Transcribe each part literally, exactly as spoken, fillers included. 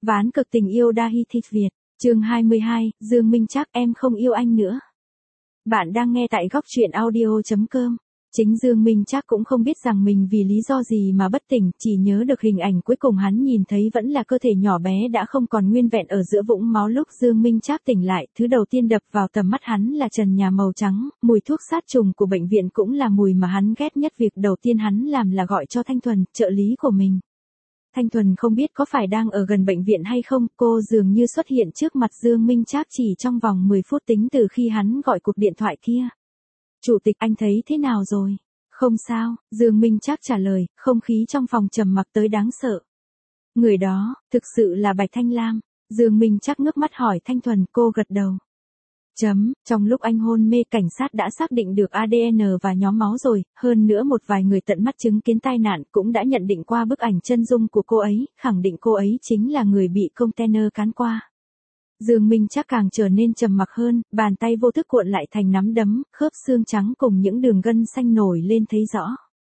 Ván cực tình yêu Dahi Thịt Việt, chương hai mươi hai, Dương Minh Trác em không yêu anh nữa. Bạn đang nghe tại góc truyện audio chấm com. Chính Dương Minh Trác cũng không biết rằng mình vì lý do gì mà bất tỉnh, chỉ nhớ được hình ảnh cuối cùng hắn nhìn thấy vẫn là cơ thể nhỏ bé đã không còn nguyên vẹn ở giữa vũng máu lúc Dương Minh Trác tỉnh lại. Thứ đầu tiên đập vào tầm mắt hắn là trần nhà màu trắng, mùi thuốc sát trùng của bệnh viện cũng là mùi mà hắn ghét nhất. Việc đầu tiên hắn làm là gọi cho Thanh Thuần, trợ lý của mình. Thanh Thuần không biết có phải đang ở gần bệnh viện hay không, cô dường như xuất hiện trước mặt Dương Minh Trác chỉ trong vòng mười phút tính từ khi hắn gọi cuộc điện thoại kia. Chủ tịch, anh thấy thế nào rồi? Không sao, Dương Minh Trác trả lời, không khí trong phòng trầm mặc tới đáng sợ. Người đó, thực sự là Bạch Thanh Lam. Dương Minh Trác ngước mắt hỏi Thanh Thuần, cô gật đầu. Chấm, trong lúc anh hôn mê cảnh sát đã xác định được a đê en và nhóm máu rồi, hơn nữa một vài người tận mắt chứng kiến tai nạn cũng đã nhận định qua bức ảnh chân dung của cô ấy, khẳng định cô ấy chính là người bị container cán qua. Dương Minh Trác càng trở nên trầm mặc hơn, bàn tay vô thức cuộn lại thành nắm đấm, khớp xương trắng cùng những đường gân xanh nổi lên thấy rõ.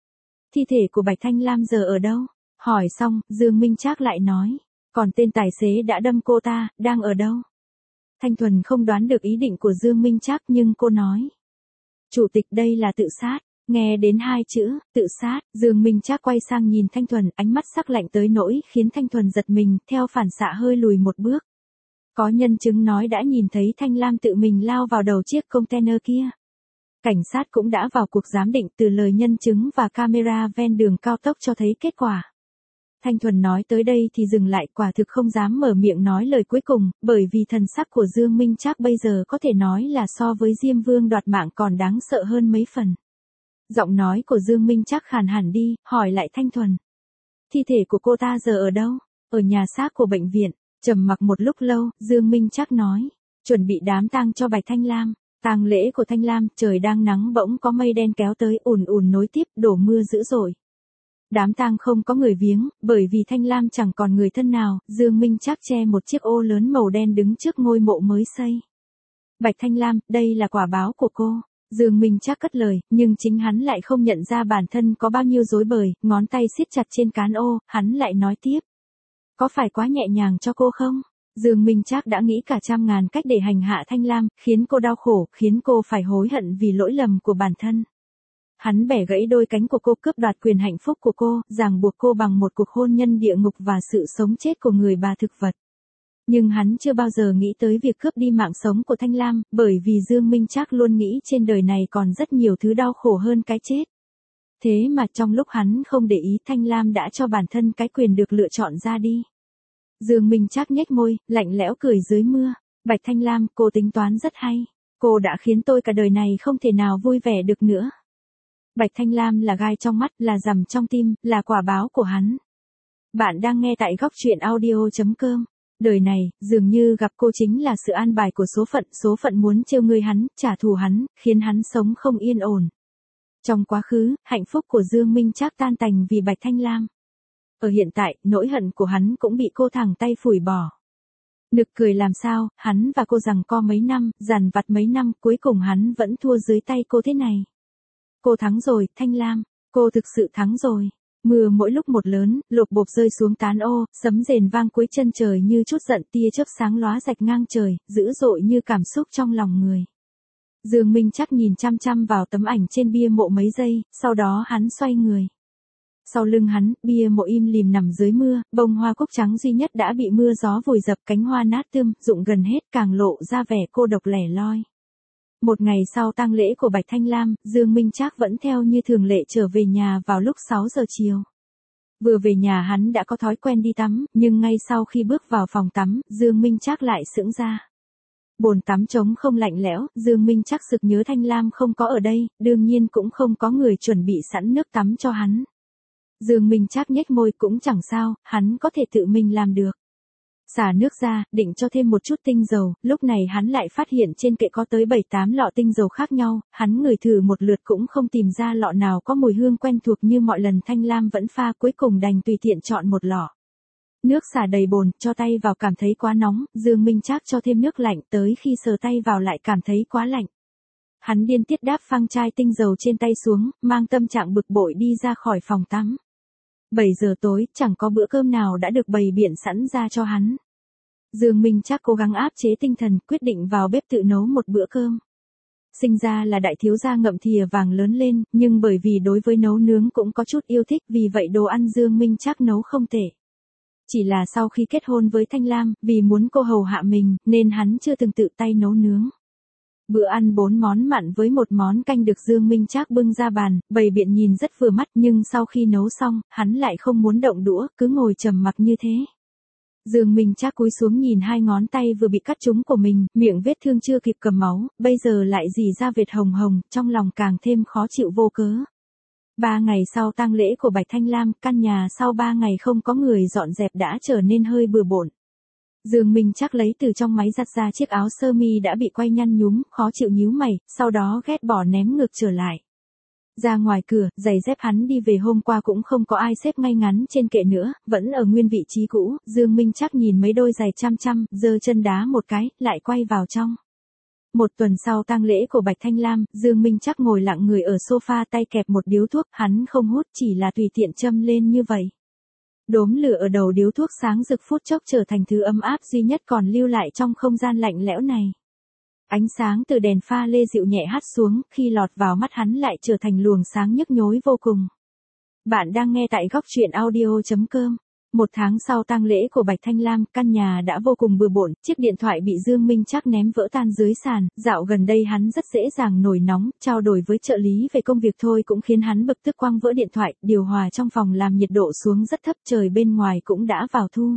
Thi thể của Bạch Thanh Lam giờ ở đâu? Hỏi xong, Dương Minh Trác lại nói, còn tên tài xế đã đâm cô ta, đang ở đâu? Thanh Thuần không đoán được ý định của Dương Minh Trác nhưng cô nói. Chủ tịch, đây là tự sát. Nghe đến hai chữ, tự sát, Dương Minh Trác quay sang nhìn Thanh Thuần, ánh mắt sắc lạnh tới nỗi khiến Thanh Thuần giật mình, theo phản xạ hơi lùi một bước. Có nhân chứng nói đã nhìn thấy Thanh Lam tự mình lao vào đầu chiếc container kia. Cảnh sát cũng đã vào cuộc giám định, từ lời nhân chứng và camera ven đường cao tốc cho thấy kết quả. Thanh Thuần nói tới đây thì dừng lại, quả thực không dám mở miệng nói lời cuối cùng, bởi vì thần sắc của Dương Minh Trác bây giờ có thể nói là so với Diêm Vương đoạt mạng còn đáng sợ hơn mấy phần. Giọng nói của Dương Minh Trác khàn hẳn đi, hỏi lại Thanh Thuần. Thi thể của cô ta giờ ở đâu? Ở nhà xác của bệnh viện. Trầm mặc một lúc lâu, Dương Minh Trác nói, chuẩn bị đám tang cho Bạch Thanh Lam. Tang lễ của Thanh Lam, trời đang nắng bỗng có mây đen kéo tới, ùn ùn nối tiếp, đổ mưa dữ dội. Đám tang không có người viếng, bởi vì Thanh Lam chẳng còn người thân nào. Dương Minh Trác che một chiếc ô lớn màu đen đứng trước ngôi mộ mới xây. Bạch Thanh Lam, đây là quả báo của cô. Dương Minh Trác cất lời, nhưng chính hắn lại không nhận ra bản thân có bao nhiêu rối bời, ngón tay siết chặt trên cán ô, hắn lại nói tiếp. Có phải quá nhẹ nhàng cho cô không? Dương Minh Trác đã nghĩ cả trăm ngàn cách để hành hạ Thanh Lam, khiến cô đau khổ, khiến cô phải hối hận vì lỗi lầm của bản thân. Hắn bẻ gãy đôi cánh của cô, cướp đoạt quyền hạnh phúc của cô, ràng buộc cô bằng một cuộc hôn nhân địa ngục và sự sống chết của người bà thực vật. Nhưng hắn chưa bao giờ nghĩ tới việc cướp đi mạng sống của Thanh Lam, bởi vì Dương Minh Trác luôn nghĩ trên đời này còn rất nhiều thứ đau khổ hơn cái chết. Thế mà trong lúc hắn không để ý, Thanh Lam đã cho bản thân cái quyền được lựa chọn ra đi. Dương Minh Trác nhếch môi, lạnh lẽo cười dưới mưa. Bạch Thanh Lam, cô tính toán rất hay. Cô đã khiến tôi cả đời này không thể nào vui vẻ được nữa. Bạch Thanh Lam là gai trong mắt, là rằm trong tim, là quả báo của hắn. Bạn đang nghe tại góc truyện audio chấm com. Đời này, dường như gặp cô chính là sự an bài của số phận, số phận muốn trêu ngươi hắn, trả thù hắn, khiến hắn sống không yên ổn. Trong quá khứ, hạnh phúc của Dương Minh Trác tan tành vì Bạch Thanh Lam. Ở hiện tại, nỗi hận của hắn cũng bị cô thẳng tay phủi bỏ. Nực cười làm sao, hắn và cô giằng co mấy năm, dằn vặt mấy năm, cuối cùng hắn vẫn thua dưới tay cô thế này. Cô thắng rồi, Thanh Lam, cô thực sự thắng rồi. Mưa mỗi lúc một lớn, lộp bộp rơi xuống tán ô, sấm rền vang cuối chân trời như chút giận, tia chớp sáng lóa rạch ngang trời, dữ dội như cảm xúc trong lòng người. Dương Minh Trác nhìn chăm chăm vào tấm ảnh trên bia mộ mấy giây, sau đó hắn xoay người. Sau lưng hắn, bia mộ im lìm nằm dưới mưa, bông hoa cúc trắng duy nhất đã bị mưa gió vùi dập, cánh hoa nát tươm, rụng gần hết, càng lộ ra vẻ cô độc lẻ loi. Một ngày sau tang lễ của Bạch Thanh Lam, Dương Minh Trác vẫn theo như thường lệ trở về nhà vào lúc sáu giờ chiều. Vừa về nhà hắn đã có thói quen đi tắm, nhưng ngay sau khi bước vào phòng tắm, Dương Minh Trác lại sững ra. Bồn tắm trống không, lạnh lẽo, Dương Minh Trác sực nhớ Thanh Lam không có ở đây, đương nhiên cũng không có người chuẩn bị sẵn nước tắm cho hắn. Dương Minh Trác nhếch môi, cũng chẳng sao, hắn có thể tự mình làm được. Xả nước ra, định cho thêm một chút tinh dầu, lúc này hắn lại phát hiện trên kệ có tới bảy tám lọ tinh dầu khác nhau, hắn ngửi thử một lượt cũng không tìm ra lọ nào có mùi hương quen thuộc như mọi lần Thanh Lam vẫn pha, cuối cùng đành tùy tiện chọn một lọ. Nước xả đầy bồn, cho tay vào cảm thấy quá nóng, Dương Minh Trác cho thêm nước lạnh, tới khi sờ tay vào lại cảm thấy quá lạnh. Hắn điên tiết đáp phăng chai tinh dầu trên tay xuống, mang tâm trạng bực bội đi ra khỏi phòng tắm. bảy giờ tối, chẳng có bữa cơm nào đã được bày biện sẵn ra cho hắn. Dương Minh Trác cố gắng áp chế tinh thần, quyết định vào bếp tự nấu một bữa cơm. Sinh ra là đại thiếu gia ngậm thìa vàng lớn lên, nhưng bởi vì đối với nấu nướng cũng có chút yêu thích, vì vậy đồ ăn Dương Minh Trác nấu không tệ. Chỉ là sau khi kết hôn với Thanh Lam, vì muốn cô hầu hạ mình, nên hắn chưa từng tự tay nấu nướng. Bữa ăn bốn món mặn với một món canh được Dương Minh Trác bưng ra bàn, bày biện nhìn rất vừa mắt, nhưng sau khi nấu xong, hắn lại không muốn động đũa, cứ ngồi trầm mặc như thế. Dương Minh Trác cúi xuống nhìn hai ngón tay vừa bị cắt trúng của mình, miệng vết thương chưa kịp cầm máu, bây giờ lại rỉ ra vệt hồng hồng, trong lòng càng thêm khó chịu vô cớ. Ba ngày sau tang lễ của Bạch Thanh Lam, căn nhà sau ba ngày không có người dọn dẹp đã trở nên hơi bừa bộn. Dương Minh Trác lấy từ trong máy giặt ra chiếc áo sơ mi đã bị quay nhăn nhúm, khó chịu nhíu mày, sau đó ghét bỏ ném ngược trở lại. Ra ngoài cửa, giày dép hắn đi về hôm qua cũng không có ai xếp ngay ngắn trên kệ nữa, vẫn ở nguyên vị trí cũ. Dương Minh Trác nhìn mấy đôi giày chăm chăm, giơ chân đá một cái, lại quay vào trong. Một tuần sau tang lễ của Bạch Thanh Lam, Dương Minh Trác ngồi lặng người ở sofa, tay kẹp một điếu thuốc, hắn không hút, chỉ là tùy tiện châm lên như vậy. Đốm lửa ở đầu điếu thuốc sáng rực phút chốc trở thành thứ ấm áp duy nhất còn lưu lại trong không gian lạnh lẽo này. Ánh sáng từ đèn pha lê dịu nhẹ hắt xuống, khi lọt vào mắt hắn lại trở thành luồng sáng nhức nhối vô cùng. Bạn đang nghe tại góc truyện audio chấm com. Một tháng sau tang lễ của Bạch Thanh Lam, căn nhà đã vô cùng bừa bộn, chiếc điện thoại bị Dương Minh Trác ném vỡ tan dưới sàn, dạo gần đây hắn rất dễ dàng nổi nóng, trao đổi với trợ lý về công việc thôi cũng khiến hắn bực tức quăng vỡ điện thoại, điều hòa trong phòng làm nhiệt độ xuống rất thấp, trời bên ngoài cũng đã vào thu.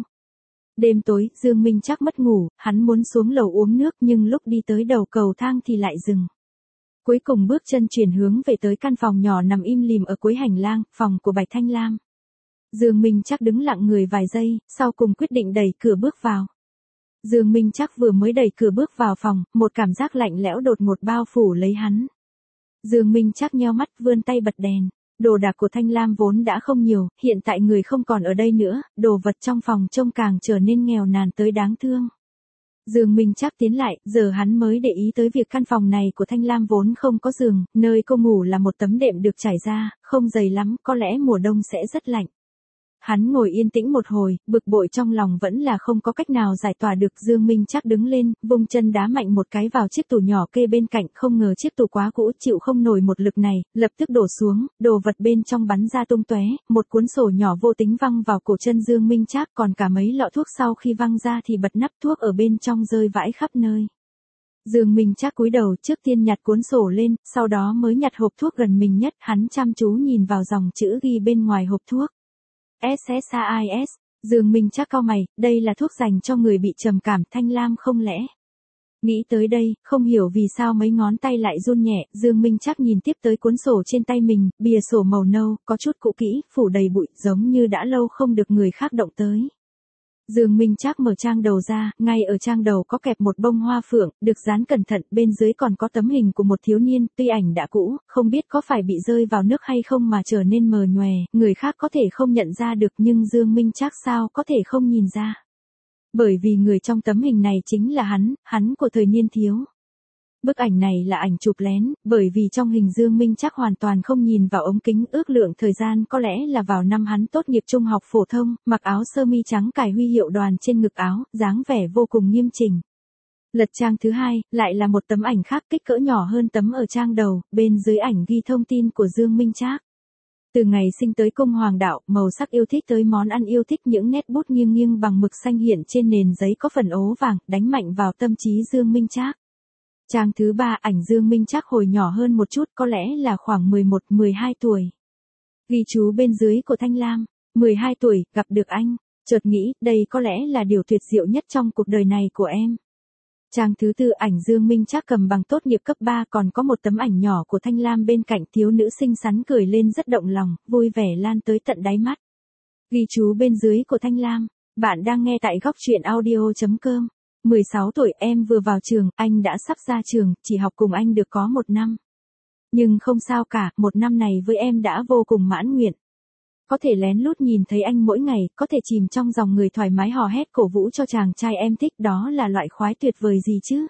Đêm tối, Dương Minh Trác mất ngủ, hắn muốn xuống lầu uống nước nhưng lúc đi tới đầu cầu thang thì lại dừng. Cuối cùng bước chân chuyển hướng về tới căn phòng nhỏ nằm im lìm ở cuối hành lang, phòng của Bạch Thanh Lam. Dương Minh Trác đứng lặng người vài giây, sau cùng quyết định đẩy cửa bước vào. Dương Minh Trác vừa mới đẩy cửa bước vào phòng, một cảm giác lạnh lẽo đột ngột bao phủ lấy hắn. Dương Minh Trác nheo mắt, vươn tay bật đèn. Đồ đạc của Thanh Lam vốn đã không nhiều, hiện tại người không còn ở đây nữa, đồ vật trong phòng trông càng trở nên nghèo nàn tới đáng thương. Dương Minh Trác tiến lại, giờ hắn mới để ý tới việc căn phòng này của Thanh Lam vốn không có giường, nơi cô ngủ là một tấm đệm được trải ra, không dày lắm, có lẽ mùa đông sẽ rất lạnh. Hắn ngồi yên tĩnh một hồi, bực bội trong lòng vẫn là không có cách nào giải tỏa được. Dương Minh Trác đứng lên, vung chân đá mạnh một cái vào chiếc tủ nhỏ kê bên cạnh, không ngờ chiếc tủ quá cũ chịu không nổi một lực này, lập tức đổ xuống, đồ vật bên trong bắn ra tung tóe, một cuốn sổ nhỏ vô tính văng vào cổ chân Dương Minh Trác, còn cả mấy lọ thuốc sau khi văng ra thì bật nắp thuốc ở bên trong rơi vãi khắp nơi. Dương Minh Trác cúi đầu, trước tiên nhặt cuốn sổ lên, sau đó mới nhặt hộp thuốc gần mình nhất, hắn chăm chú nhìn vào dòng chữ ghi bên ngoài hộp thuốc. ét ét a i ét, Dương Minh Trác cau mày, đây là thuốc dành cho người bị trầm cảm, Thanh Lam không lẽ? Nghĩ tới đây, không hiểu vì sao mấy ngón tay lại run nhẹ, Dương Minh Trác nhìn tiếp tới cuốn sổ trên tay mình, bìa sổ màu nâu, có chút cũ kỹ, phủ đầy bụi, giống như đã lâu không được người khác động tới. Dương Minh Trác mở trang đầu ra, ngay ở trang đầu có kẹp một bông hoa phượng, được dán cẩn thận, bên dưới còn có tấm hình của một thiếu niên, tuy ảnh đã cũ, không biết có phải bị rơi vào nước hay không mà trở nên mờ nhòe, người khác có thể không nhận ra được nhưng Dương Minh Trác sao có thể không nhìn ra. Bởi vì người trong tấm hình này chính là hắn, hắn của thời niên thiếu. Bức ảnh này là ảnh chụp lén, bởi vì trong hình Dương Minh Trác hoàn toàn không nhìn vào ống kính, ước lượng thời gian có lẽ là vào năm hắn tốt nghiệp trung học phổ thông, mặc áo sơ mi trắng cài huy hiệu đoàn trên ngực áo, dáng vẻ vô cùng nghiêm chỉnh. Lật trang thứ hai, lại là một tấm ảnh khác kích cỡ nhỏ hơn tấm ở trang đầu, bên dưới ảnh ghi thông tin của Dương Minh Trác. Từ ngày sinh tới cung hoàng đạo, màu sắc yêu thích tới món ăn yêu thích, những nét bút nghiêng nghiêng bằng mực xanh hiện trên nền giấy có phần ố vàng, đánh mạnh vào tâm trí Dương Minh Trác. Trang thứ ba, ảnh Dương Minh Trác hồi nhỏ hơn một chút, có lẽ là khoảng mười một mười hai tuổi. Ghi chú bên dưới của Thanh Lam, mười hai tuổi, gặp được anh, chợt nghĩ, đây có lẽ là điều tuyệt diệu nhất trong cuộc đời này của em. Trang thứ tư, ảnh Dương Minh Trác cầm bằng tốt nghiệp cấp ba, còn có một tấm ảnh nhỏ của Thanh Lam bên cạnh, thiếu nữ xinh xắn cười lên rất động lòng, vui vẻ lan tới tận đáy mắt. Ghi chú bên dưới của Thanh Lam, bạn đang nghe tại góc truyện audio chấm com. mười sáu tuổi, em vừa vào trường, anh đã sắp ra trường, chỉ học cùng anh được có một năm. Nhưng không sao cả, một năm này với em đã vô cùng mãn nguyện. Có thể lén lút nhìn thấy anh mỗi ngày, có thể chìm trong dòng người thoải mái hò hét cổ vũ cho chàng trai em thích, đó là loại khoái tuyệt vời gì chứ.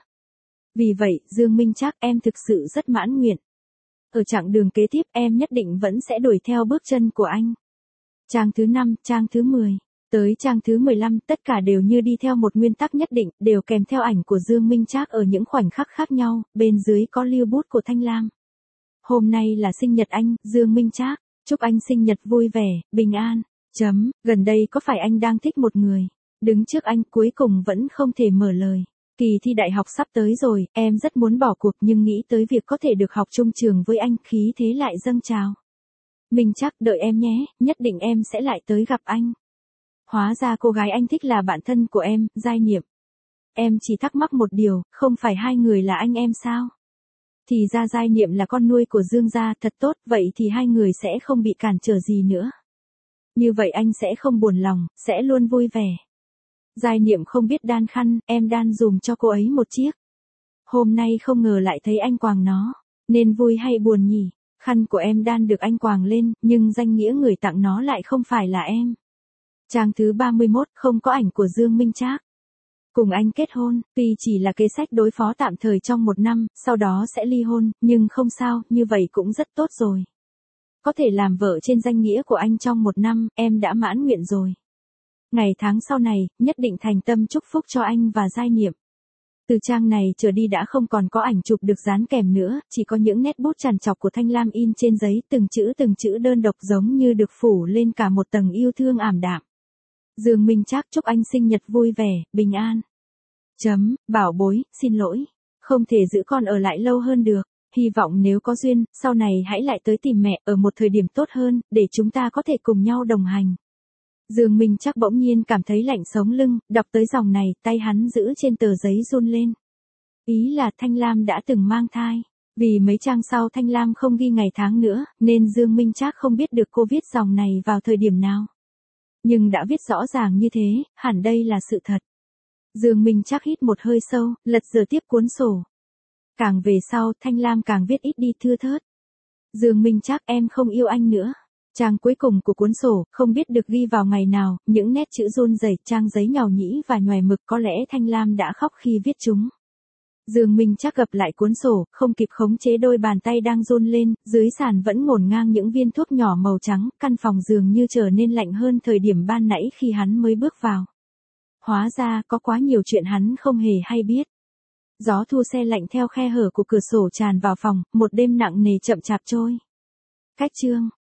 Vì vậy, Dương Minh Trác, em thực sự rất mãn nguyện. Ở chặng đường kế tiếp, em nhất định vẫn sẽ đuổi theo bước chân của anh. Trang thứ năm, trang thứ mười. Tới trang thứ mười lăm, tất cả đều như đi theo một nguyên tắc nhất định, đều kèm theo ảnh của Dương Minh Trác ở những khoảnh khắc khác nhau, bên dưới có lưu bút của Thanh Lam. Hôm nay là sinh nhật anh, Dương Minh Trác, chúc anh sinh nhật vui vẻ, bình an. Chấm, gần đây có phải anh đang thích một người? Đứng trước anh cuối cùng vẫn không thể mở lời. Kỳ thi đại học sắp tới rồi, em rất muốn bỏ cuộc nhưng nghĩ tới việc có thể được học chung trường với anh, khí thế lại dâng trào. Minh Trác, đợi em nhé, nhất định em sẽ lại tới gặp anh. Hóa ra cô gái anh thích là bạn thân của em, Giai Niệm. Em chỉ thắc mắc một điều, không phải hai người là anh em sao? Thì ra Giai Niệm là con nuôi của Dương gia, thật tốt, vậy thì hai người sẽ không bị cản trở gì nữa. Như vậy anh sẽ không buồn lòng, sẽ luôn vui vẻ. Giai Niệm không biết đan khăn, em đan dùm cho cô ấy một chiếc. Hôm nay không ngờ lại thấy anh quàng nó, nên vui hay buồn nhỉ? Khăn của em đan được anh quàng lên, nhưng danh nghĩa người tặng nó lại không phải là em. Trang thứ ba mươi mốt, không có ảnh của Dương Minh Trác. Cùng anh kết hôn, tuy chỉ là kế sách đối phó tạm thời trong một năm, sau đó sẽ ly hôn, nhưng không sao, như vậy cũng rất tốt rồi. Có thể làm vợ trên danh nghĩa của anh trong một năm, em đã mãn nguyện rồi. Ngày tháng sau này, nhất định thành tâm chúc phúc cho anh và Giai Niệm. Từ trang này trở đi đã không còn có ảnh chụp được dán kèm nữa, chỉ có những nét bút trằn trọc của Thanh Lam in trên giấy, từng chữ từng chữ đơn độc giống như được phủ lên cả một tầng yêu thương ảm đạm. Dương Minh Trác, chúc anh sinh nhật vui vẻ, bình an. Chấm, bảo bối, xin lỗi. Không thể giữ con ở lại lâu hơn được. Hy vọng nếu có duyên, sau này hãy lại tới tìm mẹ ở một thời điểm tốt hơn, để chúng ta có thể cùng nhau đồng hành. Dương Minh Trác bỗng nhiên cảm thấy lạnh sống lưng, đọc tới dòng này, tay hắn giữ trên tờ giấy run lên. Ý là Thanh Lam đã từng mang thai. Vì mấy trang sau Thanh Lam không ghi ngày tháng nữa, nên Dương Minh Trác không biết được cô viết dòng này vào thời điểm nào. Nhưng đã viết rõ ràng như thế, hẳn đây là sự thật. Dương Minh Trác hít một hơi sâu, lật dở tiếp cuốn sổ. Càng về sau, Thanh Lam càng viết ít đi thưa thớt. Dương Minh Trác, em không yêu anh nữa. Trang cuối cùng của cuốn sổ, không biết được ghi vào ngày nào, những nét chữ run rẩy, trang giấy nhàu nhĩ và nhoài mực, có lẽ Thanh Lam đã khóc khi viết chúng. Dương Minh Trác gập lại cuốn sổ, không kịp khống chế đôi bàn tay đang run lên, dưới sàn vẫn ngổn ngang những viên thuốc nhỏ màu trắng, căn phòng dường như trở nên lạnh hơn thời điểm ban nãy khi hắn mới bước vào. Hóa ra, có quá nhiều chuyện hắn không hề hay biết. Gió thu se lạnh theo khe hở của cửa sổ tràn vào phòng, một đêm nặng nề chậm chạp trôi. Cách chương